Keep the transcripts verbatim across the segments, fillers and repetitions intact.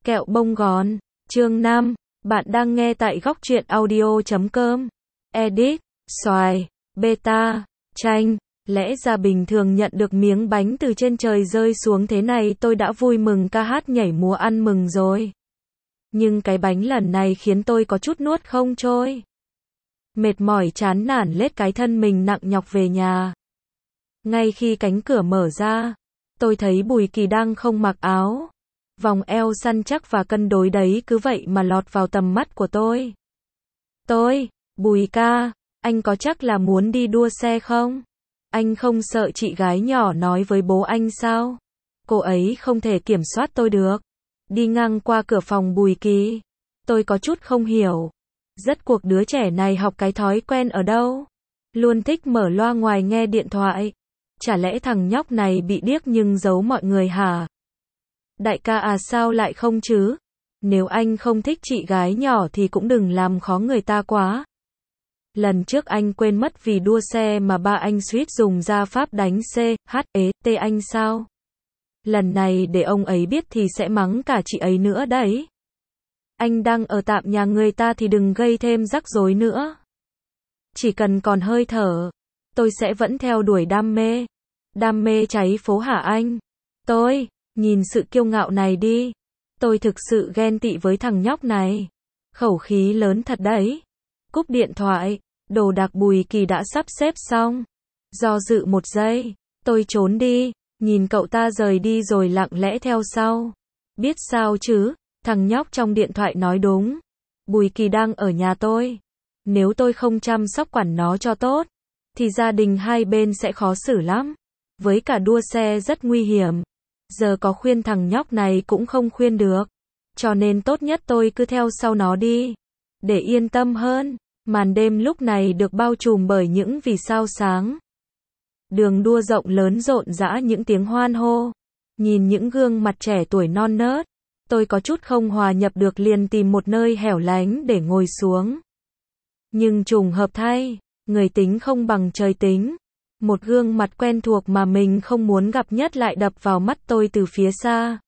Kẹo bông gòn, chương năm, bạn đang nghe tại góc truyện audio chấm com. Edit, xoài, beta, chanh. Lẽ ra bình thường nhận được miếng bánh từ trên trời rơi xuống thế này tôi đã vui mừng ca hát nhảy múa ăn mừng rồi. Nhưng cái bánh lần này khiến tôi có chút nuốt không trôi. Mệt mỏi chán nản lết cái thân mình nặng nhọc về nhà. Ngay khi cánh cửa mở ra, tôi thấy Bùi Kỳ đang không mặc áo. Vòng eo săn chắc và cân đối đấy cứ vậy mà lọt vào tầm mắt của tôi. Tôi, Bùi ca, anh có chắc là muốn đi đua xe không? Anh không sợ chị gái nhỏ nói với bố anh sao? Cô ấy không thể kiểm soát tôi được. Đi ngang qua cửa phòng Bùi Kỳ, tôi có chút không hiểu. Rốt cuộc đứa trẻ này học cái thói quen ở đâu? Luôn thích mở loa ngoài nghe điện thoại. Chả lẽ thằng nhóc này bị điếc nhưng giấu mọi người hả? Đại ca à, sao lại không chứ? Nếu anh không thích chị gái nhỏ thì cũng đừng làm khó người ta quá. Lần trước anh quên mất vì đua xe mà ba anh suýt dùng ra pháp đánh C, H, E, T anh sao? Lần này để ông ấy biết thì sẽ mắng cả chị ấy nữa đấy. Anh đang ở tạm nhà người ta thì đừng gây thêm rắc rối nữa. Chỉ cần còn hơi thở, tôi sẽ vẫn theo đuổi đam mê. Đam mê cháy phố hả anh? Tôi, nhìn sự kiêu ngạo này đi. Tôi thực sự ghen tị với thằng nhóc này. Khẩu khí lớn thật đấy. Cúp điện thoại, đồ đạc Bùi Kỳ đã sắp xếp xong. Do dự một giây, tôi trốn đi, nhìn cậu ta rời đi rồi lặng lẽ theo sau. Biết sao chứ, thằng nhóc trong điện thoại nói đúng. Bùi Kỳ đang ở nhà tôi. Nếu tôi không chăm sóc quản nó cho tốt, thì gia đình hai bên sẽ khó xử lắm. Với cả đua xe rất nguy hiểm. Giờ có khuyên thằng nhóc này cũng không khuyên được. Cho nên tốt nhất tôi cứ theo sau nó đi. Để yên tâm hơn. Màn đêm lúc này được bao trùm bởi những vì sao sáng. Đường đua rộng lớn rộn rã những tiếng hoan hô. Nhìn những gương mặt trẻ tuổi non nớt, tôi có chút không hòa nhập được liền tìm một nơi hẻo lánh để ngồi xuống. Nhưng trùng hợp thay, người tính không bằng trời tính. Một gương mặt quen thuộc mà mình không muốn gặp nhất lại đập vào mắt tôi từ phía xa.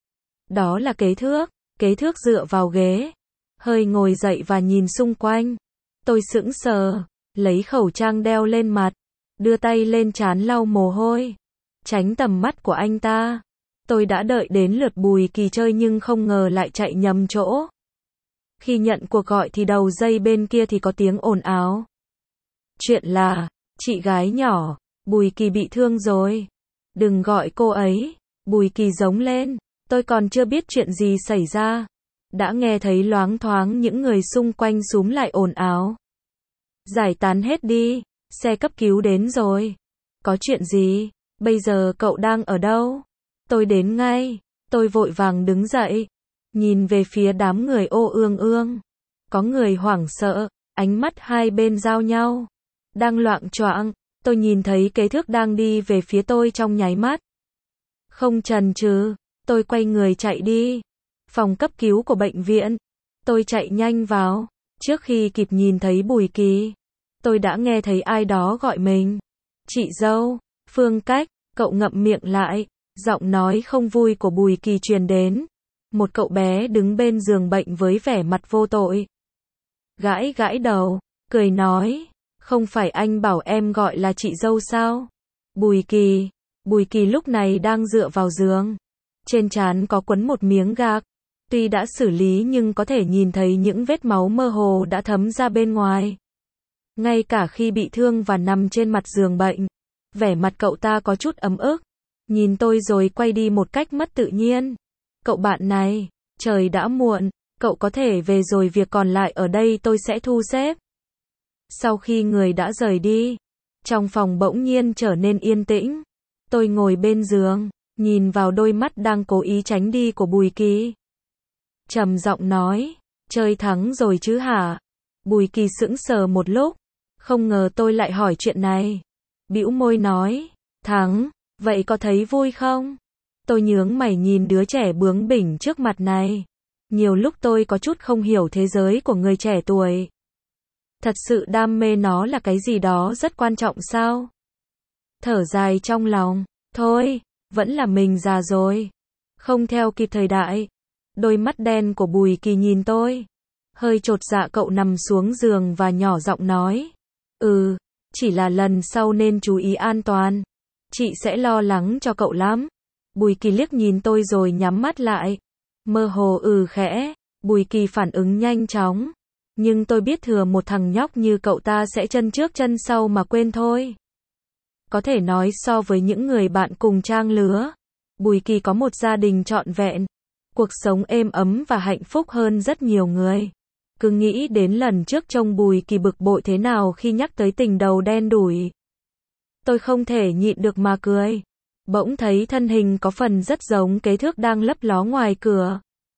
Đó là Kế Thước. Kế Thước dựa vào ghế, hơi ngồi dậy và nhìn xung quanh. Tôi sững sờ, lấy khẩu trang đeo lên mặt, đưa tay lên trán lau mồ hôi, tránh tầm mắt của anh ta. Tôi đã đợi đến lượt Bùi Kỳ chơi nhưng không ngờ lại chạy nhầm chỗ. Khi nhận cuộc gọi thì đầu dây bên kia thì có tiếng ồn ào. Chuyện là, chị gái nhỏ, Bùi Kỳ bị thương rồi. Đừng gọi cô ấy. Bùi Kỳ giống lên. Tôi còn chưa biết chuyện gì xảy ra. Đã nghe thấy loáng thoáng những người xung quanh xúm lại ồn ào. Giải tán hết đi. Xe cấp cứu đến rồi. Có chuyện gì? Bây giờ cậu đang ở đâu? Tôi đến ngay. Tôi vội vàng đứng dậy. Nhìn về phía đám người ô ương ương. Có người hoảng sợ. Ánh mắt hai bên giao nhau. Đang loạng choạng. Tôi nhìn thấy Kế Thước đang đi về phía tôi trong nháy mắt. Không chần chừ, tôi quay người chạy đi. Phòng cấp cứu của bệnh viện. Tôi chạy nhanh vào. Trước khi kịp nhìn thấy Bùi Kỳ, tôi đã nghe thấy ai đó gọi mình. Chị dâu, Phương Cách. Cậu ngậm miệng lại. Giọng nói không vui của Bùi Kỳ truyền đến. Một cậu bé đứng bên giường bệnh với vẻ mặt vô tội. Gãi gãi đầu, cười nói. Không phải anh bảo em gọi là chị dâu sao? Bùi Kỳ. Bùi Kỳ lúc này đang dựa vào giường. Trên trán có quấn một miếng gạc. Tuy đã xử lý nhưng có thể nhìn thấy những vết máu mơ hồ đã thấm ra bên ngoài. Ngay cả khi bị thương và nằm trên mặt giường bệnh, vẻ mặt cậu ta có chút ấm ức. Nhìn tôi rồi quay đi một cách mất tự nhiên. Cậu bạn này, trời đã muộn, cậu có thể về rồi, việc còn lại ở đây tôi sẽ thu xếp. Sau khi người đã rời đi, trong phòng bỗng nhiên trở nên yên tĩnh. Tôi ngồi bên giường, nhìn vào đôi mắt đang cố ý tránh đi của Bùi Kỳ. Trầm giọng nói, chơi thắng rồi chứ hả? Bùi Kỳ sững sờ một lúc, không ngờ tôi lại hỏi chuyện này. Bĩu môi nói, thắng, vậy có thấy vui không? Tôi nhướng mày nhìn đứa trẻ bướng bỉnh trước mặt này. Nhiều lúc tôi có chút không hiểu thế giới của người trẻ tuổi. Thật sự đam mê nó là cái gì đó rất quan trọng sao? Thở dài trong lòng, thôi, vẫn là mình già rồi. Không theo kịp thời đại. Đôi mắt đen của Bùi Kỳ nhìn tôi. Hơi chột dạ cậu nằm xuống giường và nhỏ giọng nói. Ừ, chỉ là lần sau nên chú ý an toàn. Chị sẽ lo lắng cho cậu lắm. Bùi Kỳ liếc nhìn tôi rồi nhắm mắt lại. Mơ hồ ừ khẽ. Bùi Kỳ phản ứng nhanh chóng. Nhưng tôi biết thừa một thằng nhóc như cậu ta sẽ chân trước chân sau mà quên thôi. Có thể nói so với những người bạn cùng trang lứa, Bùi Kỳ có một gia đình trọn vẹn, cuộc sống êm ấm và hạnh phúc hơn rất nhiều người. Cứ nghĩ đến lần trước trông Bùi Kỳ bực bội thế nào khi nhắc tới tình đầu đen đủi. Tôi không thể nhịn được mà cười. Bỗng thấy thân hình có phần rất giống kế thước đang lấp ló ngoài cửa.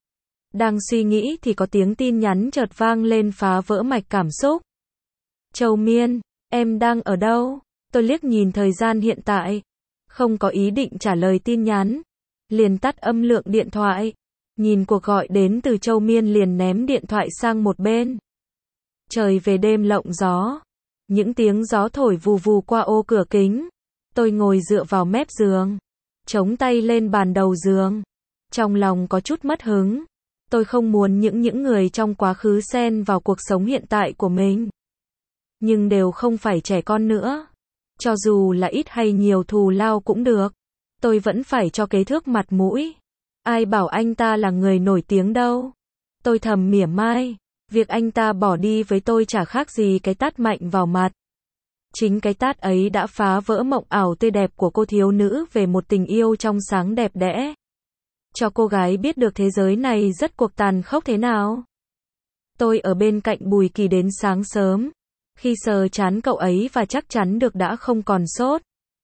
Đang suy nghĩ thì có tiếng tin nhắn chợt vang lên phá vỡ mạch cảm xúc. Châu Miên, em đang ở đâu? Tôi liếc nhìn thời gian hiện tại. Không có ý định trả lời tin nhắn. Liền tắt âm lượng điện thoại. Nhìn cuộc gọi đến từ Châu Miên liền ném điện thoại sang một bên. Trời về đêm lộng gió. Những tiếng gió thổi vù vù qua ô cửa kính. Tôi ngồi dựa vào mép giường. Chống tay lên bàn đầu giường. Trong lòng có chút mất hứng. Tôi không muốn những những người trong quá khứ xen vào cuộc sống hiện tại của mình. Nhưng đều không phải trẻ con nữa. Cho dù là ít hay nhiều thù lao cũng được. Tôi vẫn phải cho kế thước mặt mũi. Ai bảo anh ta là người nổi tiếng đâu. Tôi thầm mỉa mai. Việc anh ta bỏ đi với tôi chả khác gì cái tát mạnh vào mặt. Chính cái tát ấy đã phá vỡ mộng ảo tươi đẹp của cô thiếu nữ về một tình yêu trong sáng đẹp đẽ. Cho cô gái biết được thế giới này rất cuộc tàn khốc thế nào. Tôi ở bên cạnh Bùi Kỳ đến sáng sớm. Khi sờ trán cậu ấy và chắc chắn được đã không còn sốt.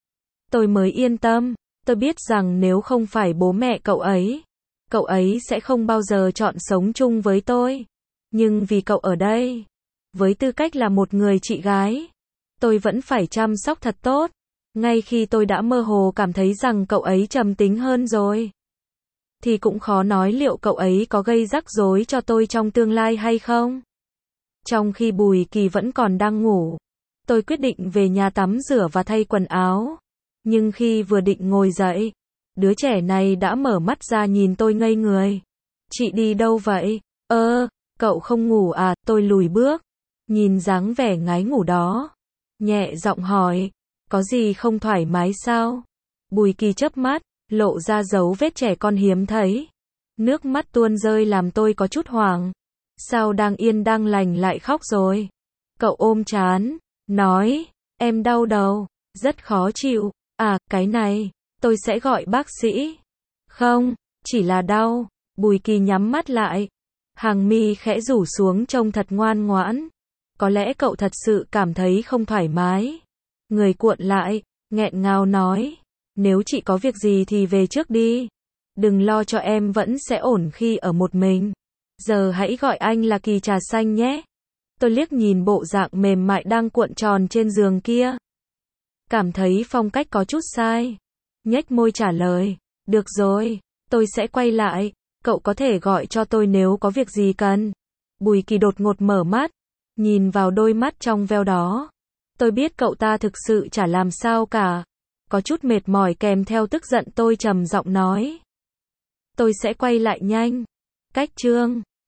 Tôi mới yên tâm. Tôi biết rằng nếu không phải bố mẹ cậu ấy, cậu ấy sẽ không bao giờ chọn sống chung với tôi. Nhưng vì cậu ở đây, với tư cách là một người chị gái, tôi vẫn phải chăm sóc thật tốt. Ngay khi tôi đã mơ hồ cảm thấy rằng cậu ấy trầm tính hơn rồi, thì cũng khó nói liệu cậu ấy có gây rắc rối cho tôi trong tương lai hay không. Trong khi Bùi Kỳ vẫn còn đang ngủ, tôi quyết định về nhà tắm rửa và thay quần áo. Nhưng khi vừa định ngồi dậy, đứa trẻ này đã mở mắt ra nhìn tôi ngây người. Chị đi đâu vậy? Ơ, cậu không ngủ à? Tôi lùi bước, nhìn dáng vẻ ngái ngủ đó. Nhẹ giọng hỏi, có gì không thoải mái sao? Bùi Kỳ chớp mắt, lộ ra dấu vết trẻ con hiếm thấy. Nước mắt tuôn rơi làm tôi có chút hoảng. Sao đang yên đang lành lại khóc rồi? Cậu ôm trán, nói, em đau đầu, rất khó chịu. À, cái này, tôi sẽ gọi bác sĩ. Không, chỉ là đau. Bùi Kỳ nhắm mắt lại. Hàng mi khẽ rủ xuống trông thật ngoan ngoãn. Có lẽ cậu thật sự cảm thấy không thoải mái. Người cuộn lại, nghẹn ngào nói. Nếu chị có việc gì thì về trước đi. Đừng lo cho em vẫn sẽ ổn khi ở một mình. Giờ hãy gọi anh là Kỳ trà xanh nhé. Tôi liếc nhìn bộ dạng mềm mại đang cuộn tròn trên giường kia. Cảm thấy phong cách có chút sai. Nhếch môi trả lời. Được rồi, tôi sẽ quay lại. Cậu có thể gọi cho tôi nếu có việc gì cần. Bùi Kỳ đột ngột mở mắt. Nhìn vào đôi mắt trong veo đó. Tôi biết cậu ta thực sự chả làm sao cả. Có chút mệt mỏi kèm theo tức giận tôi trầm giọng nói. Tôi sẽ quay lại nhanh. Cách chương